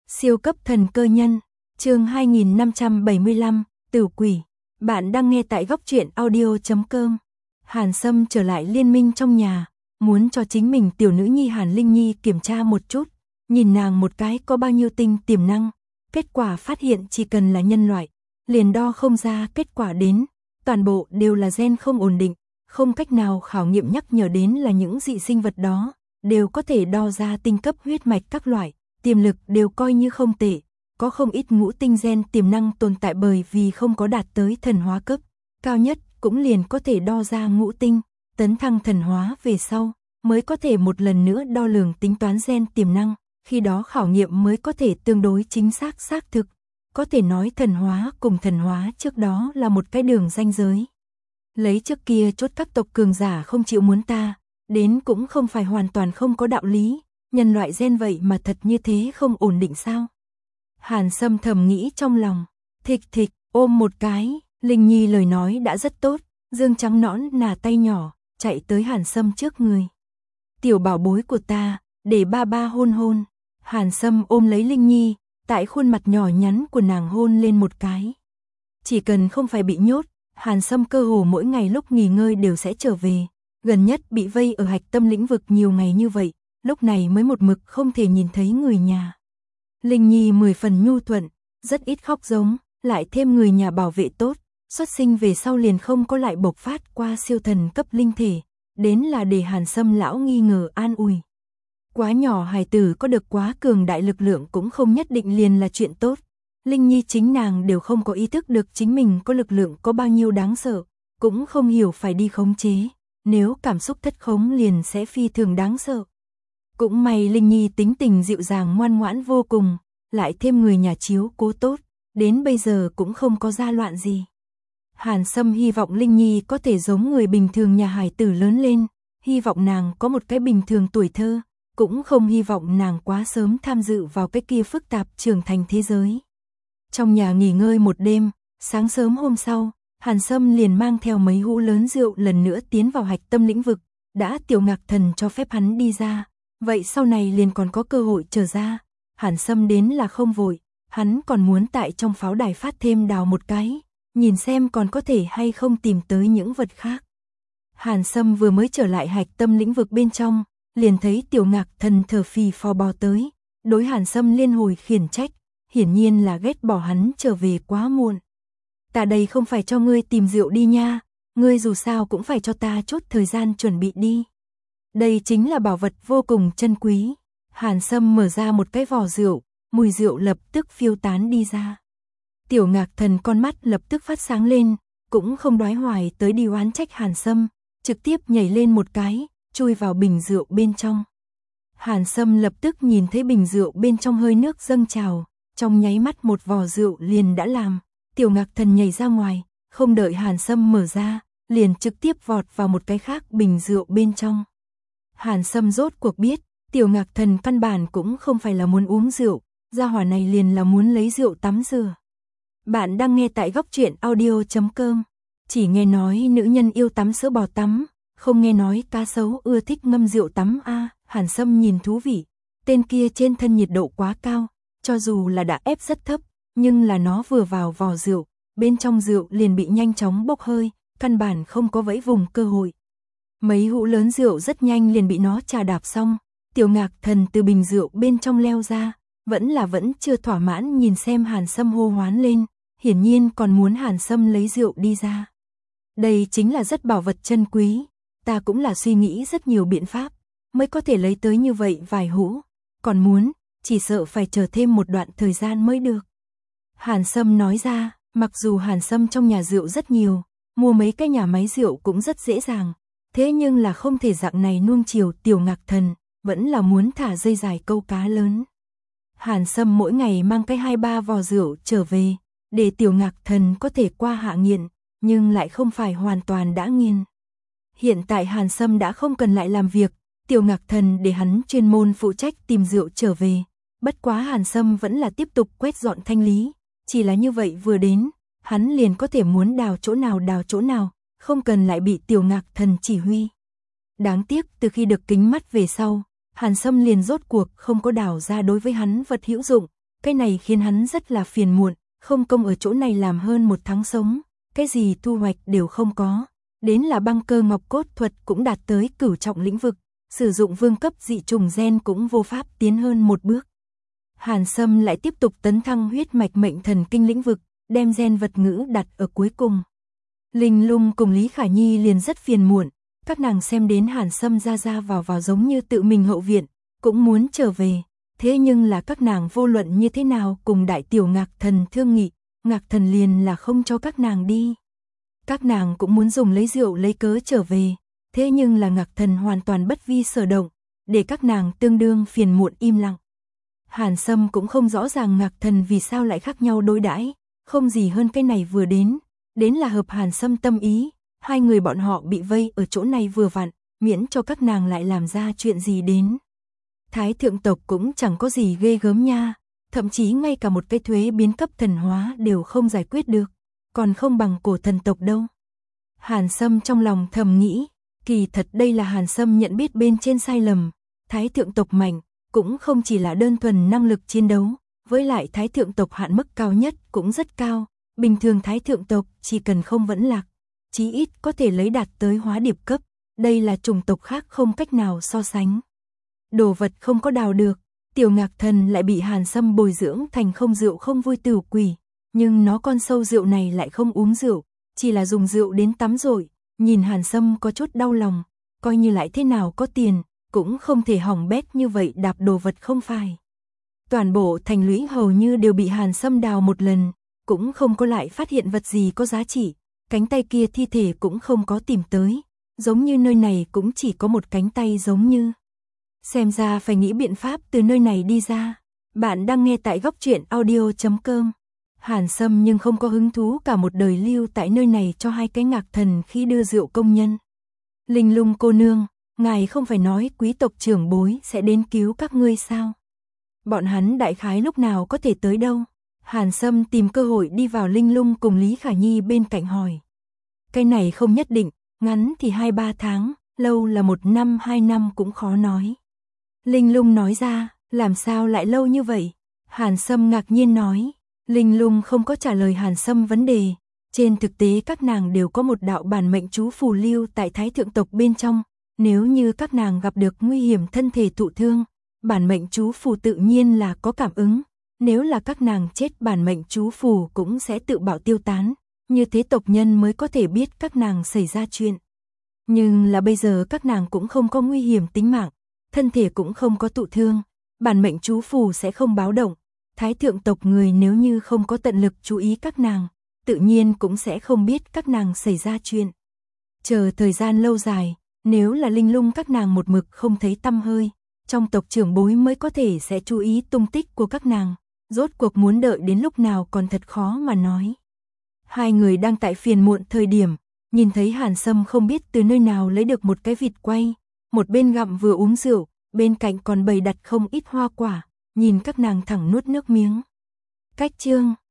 Siêu cấp thần cơ nhân, chương 2575, Tử quỷ. Bạn đang nghe tại góc truyện audio.com. Hàn Sâm trở lại liên minh trong nhà, muốn cho chính mình tiểu nữ nhi Hàn Linh Nhi kiểm tra một chút, nhìn nàng một cái có bao nhiêu tinh tiềm năng. Kết quả phát hiện chỉ cần là nhân loại, liền đo không ra kết quả đến, toàn bộ đều là gen không ổn định, không cách nào khảo nghiệm nhắc nhở đến là những dị sinh vật đó, đều có thể đo ra tinh cấp huyết mạch các loại, tiềm lực đều coi như không tệ, có không ít ngũ tinh gen tiềm năng tồn tại bởi vì không có đạt tới thần hóa cấp, cao nhất cũng liền có thể đo ra ngũ tinh, tấn thăng thần hóa về sau, mới có thể một lần nữa đo lường tính toán gen tiềm năng, khi đó khảo nghiệm mới có thể tương đối chính xác xác thực, có thể nói thần hóa cùng thần hóa trước đó là một cái đường ranh giới. Lấy trước kia chốt các tộc cường giả không chịu muốn ta, đến cũng không phải hoàn toàn không có đạo lý, nhân loại gen vậy mà thật như thế không ổn định sao? Hàn Sâm thầm nghĩ trong lòng, thịch thịch, ôm một cái, Linh Nhi lời nói đã rất tốt, dương trắng nõn nà tay nhỏ, chạy tới Hàn Sâm trước người. Tiểu bảo bối của ta, để ba ba hôn hôn. Hàn Sâm ôm lấy Linh Nhi, tại khuôn mặt nhỏ nhắn của nàng hôn lên một cái. Chỉ cần không phải bị nhốt, Hàn Sâm cơ hồ mỗi ngày lúc nghỉ ngơi đều sẽ trở về, gần nhất bị vây ở hạch tâm lĩnh vực nhiều ngày như vậy, lúc này mới một mực không thể nhìn thấy người nhà. Linh Nhi 10 phần nhu thuận, rất ít khóc giống, lại thêm người nhà bảo vệ tốt, xuất sinh về sau liền không có lại bộc phát qua siêu thần cấp linh thể, đến là để Hàn Sâm lão nghi ngờ an ủi. Quá nhỏ hài tử có được quá cường đại lực lượng cũng không nhất định liền là chuyện tốt. Linh Nhi chính nàng đều không có ý thức được chính mình có lực lượng có bao nhiêu đáng sợ, cũng không hiểu phải đi khống chế, nếu cảm xúc thất khống liền sẽ phi thường đáng sợ. Cũng may Linh Nhi tính tình dịu dàng ngoan ngoãn vô cùng, lại thêm người nhà chiếu cố tốt, đến bây giờ cũng không có ra loạn gì. Hàn Sâm hy vọng Linh Nhi có thể giống người bình thường nhà hài tử lớn lên, hy vọng nàng có một cái bình thường tuổi thơ, cũng không hy vọng nàng quá sớm tham dự vào cái kia phức tạp trưởng thành thế giới. Trong nhà nghỉ ngơi một đêm, sáng sớm hôm sau, Hàn Sâm liền mang theo mấy hũ lớn rượu lần nữa tiến vào hạch tâm lĩnh vực, đã Tiểu Ngạc Thần cho phép hắn đi ra, vậy sau này liền còn có cơ hội trở ra. Hàn Sâm đến là không vội, hắn còn muốn tại trong pháo đài phát thêm đào một cái, nhìn xem còn có thể hay không tìm tới những vật khác. Hàn Sâm vừa mới trở lại hạch tâm lĩnh vực bên trong, liền thấy Tiểu Ngạc Thần thở phì phò bò tới, đối Hàn Sâm liên hồi khiển trách, hiển nhiên là ghét bỏ hắn trở về quá muộn. Ta đây không phải cho ngươi tìm rượu đi nha, ngươi dù sao cũng phải cho ta chút thời gian chuẩn bị đi. Đây chính là bảo vật vô cùng chân quý. Hàn Sâm mở ra một cái vò rượu, mùi rượu lập tức phiêu tán đi ra. Tiểu Ngạc Thần con mắt lập tức phát sáng lên, cũng không đoái hoài tới đi oán trách Hàn Sâm, trực tiếp nhảy lên một cái, chui vào bình rượu bên trong. Hàn Sâm lập tức nhìn thấy bình rượu bên trong hơi nước dâng trào, trong nháy mắt một vò rượu liền đã làm. Tiểu Ngạc Thần nhảy ra ngoài, không đợi Hàn Sâm mở ra, liền trực tiếp vọt vào một cái khác bình rượu bên trong. Hàn Sâm rốt cuộc biết, Tiểu Ngạc Thần căn bản cũng không phải là muốn uống rượu, gia hỏa này liền là muốn lấy rượu tắm rửa. Bạn đang nghe tại góc truyện audio.com. Chỉ nghe nói nữ nhân yêu tắm sữa bò tắm, không nghe nói cá sấu ưa thích ngâm rượu tắm a. Hàn Sâm nhìn thú vị, tên kia trên thân nhiệt độ quá cao, cho dù là đã ép rất thấp, nhưng là nó vừa vào vò rượu, bên trong rượu liền bị nhanh chóng bốc hơi, căn bản không có vẫy vùng cơ hội. Mấy hũ lớn rượu rất nhanh liền bị nó trà đạp xong. Tiểu Ngạc Thần từ bình rượu bên trong leo ra, vẫn chưa thỏa mãn nhìn xem Hàn Sâm hô hoán lên, hiển nhiên còn muốn Hàn Sâm lấy rượu đi ra. Đây chính là rất bảo vật chân quý, ta cũng là suy nghĩ rất nhiều biện pháp, mới có thể lấy tới như vậy vài hũ, còn muốn, chỉ sợ phải chờ thêm một đoạn thời gian mới được. Hàn Sâm nói ra, mặc dù Hàn Sâm trong nhà rượu rất nhiều, mua mấy cái nhà máy rượu cũng rất dễ dàng, thế nhưng là không thể dạng này nuông chiều Tiểu Ngạc Thần, vẫn là muốn thả dây dài câu cá lớn. Hàn Sâm mỗi ngày mang cái 2-3 vò rượu trở về, để Tiểu Ngạc Thần có thể qua hạ nghiện, nhưng lại không phải hoàn toàn đã nghiền. Hiện tại Hàn Sâm đã không cần lại làm việc, Tiểu Ngạc Thần để hắn chuyên môn phụ trách tìm rượu trở về. Bất quá Hàn Sâm vẫn là tiếp tục quét dọn thanh lý, chỉ là như vậy vừa đến, hắn liền có thể muốn đào chỗ nào, không cần lại bị Tiểu Ngạc Thần chỉ huy. Đáng tiếc từ khi được kính mắt về sau, Hàn Sâm liền rốt cuộc không có đào ra đối với hắn vật hữu dụng, Cái này khiến hắn rất là phiền muộn, không công ở chỗ này làm hơn 1 tháng sống, cái gì thu hoạch đều không có. Đến là băng cơ ngọc cốt thuật cũng đạt tới cửu trọng lĩnh vực, sử dụng vương cấp dị trùng gen cũng vô pháp tiến hơn một bước. Hàn Sâm lại tiếp tục tấn thăng huyết mạch mệnh thần kinh lĩnh vực, đem gen vật ngữ đặt ở cuối cùng. Linh Lung cùng Lý Khả Nhi liền rất phiền muộn, các nàng xem đến Hàn Sâm ra vào giống như tự mình hậu viện, cũng muốn trở về. Thế nhưng là các nàng vô luận như thế nào cùng đại tiểu Ngạc Thần thương nghị, Ngạc Thần liền là không cho các nàng đi. Các nàng cũng muốn dùng lấy rượu lấy cớ trở về, thế nhưng là Ngạc Thần hoàn toàn bất vi sở động, để các nàng tương đương phiền muộn im lặng. Hàn Sâm cũng không rõ ràng Ngạc Thần vì sao lại khác nhau đối đãi, không gì hơn cái này vừa đến là hợp Hàn Sâm tâm ý, hai người bọn họ bị vây ở chỗ này vừa vặn, miễn cho các nàng lại làm ra chuyện gì đến. Thái thượng tộc cũng chẳng có gì ghê gớm nha, thậm chí ngay cả một cái thuế biến cấp thần hóa đều không giải quyết được, còn không bằng cổ thần tộc đâu. Hàn Sâm trong lòng thầm nghĩ, kỳ thật đây là Hàn Sâm nhận biết bên trên sai lầm, thái thượng tộc mạnh, cũng không chỉ là đơn thuần năng lực chiến đấu, với lại thái thượng tộc hạn mức cao nhất cũng rất cao, bình thường thái thượng tộc chỉ cần không vẫn lạc, chí ít có thể lấy đạt tới hóa điệp cấp, đây là chủng tộc khác không cách nào so sánh. Đồ vật không có đào được, tiểu Ngạc Thần lại bị Hàn Sâm bồi dưỡng thành không rượu không vui tửu quỷ, nhưng nó con sâu rượu này lại không uống rượu, chỉ là dùng rượu đến tắm rồi, nhìn Hàn Sâm có chút đau lòng, coi như lại thế nào có tiền, cũng không thể hỏng bét như vậy đạp đồ vật không phải. Toàn bộ thành lũy hầu như đều bị Hàn Sâm đào một lần, cũng không có lại phát hiện vật gì có giá trị, cánh tay kia thi thể cũng không có tìm tới, giống như nơi này cũng chỉ có một cánh tay giống như. Xem ra phải nghĩ biện pháp từ nơi này đi ra. Bạn đang nghe tại góc truyện audio.com. Hàn Sâm nhưng không có hứng thú cả một đời lưu tại nơi này cho hai cái Ngạc Thần khi đưa rượu công nhân. Linh Lung cô nương, ngài không phải nói quý tộc trưởng bối sẽ đến cứu các ngươi sao? Bọn hắn đại khái lúc nào có thể tới đâu? Hàn Sâm tìm cơ hội đi vào Linh Lung cùng Lý Khả Nhi bên cạnh hỏi. Cái này không nhất định, ngắn thì 2-3 tháng, lâu là 1 năm 2 năm cũng khó nói. Linh Lung nói ra, làm sao lại lâu như vậy? Hàn Sâm ngạc nhiên nói. Linh Lung không có trả lời Hàn Sâm vấn đề. Trên thực tế các nàng đều có một đạo bản mệnh chú phù lưu tại thái thượng tộc bên trong. Nếu như các nàng gặp được nguy hiểm thân thể thụ thương, bản mệnh chú phù tự nhiên là có cảm ứng. Nếu là các nàng chết bản mệnh chú phù cũng sẽ tự bảo tiêu tán. Như thế tộc nhân mới có thể biết các nàng xảy ra chuyện. Nhưng là bây giờ các nàng cũng không có nguy hiểm tính mạng, thân thể cũng không có thụ thương, bản mệnh chú phù sẽ không báo động. Thái thượng tộc người nếu như không có tận lực chú ý các nàng, tự nhiên cũng sẽ không biết các nàng xảy ra chuyện. Chờ thời gian lâu dài, nếu là Linh Lung các nàng một mực không thấy tăm hơi, trong tộc trưởng bối mới có thể sẽ chú ý tung tích của các nàng, rốt cuộc muốn đợi đến lúc nào còn thật khó mà nói. Hai người đang tại phiền muộn thời điểm, nhìn thấy Hàn Sâm không biết từ nơi nào lấy được một cái vịt quay, một bên gặm vừa uống rượu, bên cạnh còn bày đặt không ít hoa quả, nhìn các nàng thẳng nuốt nước miếng. Cách chương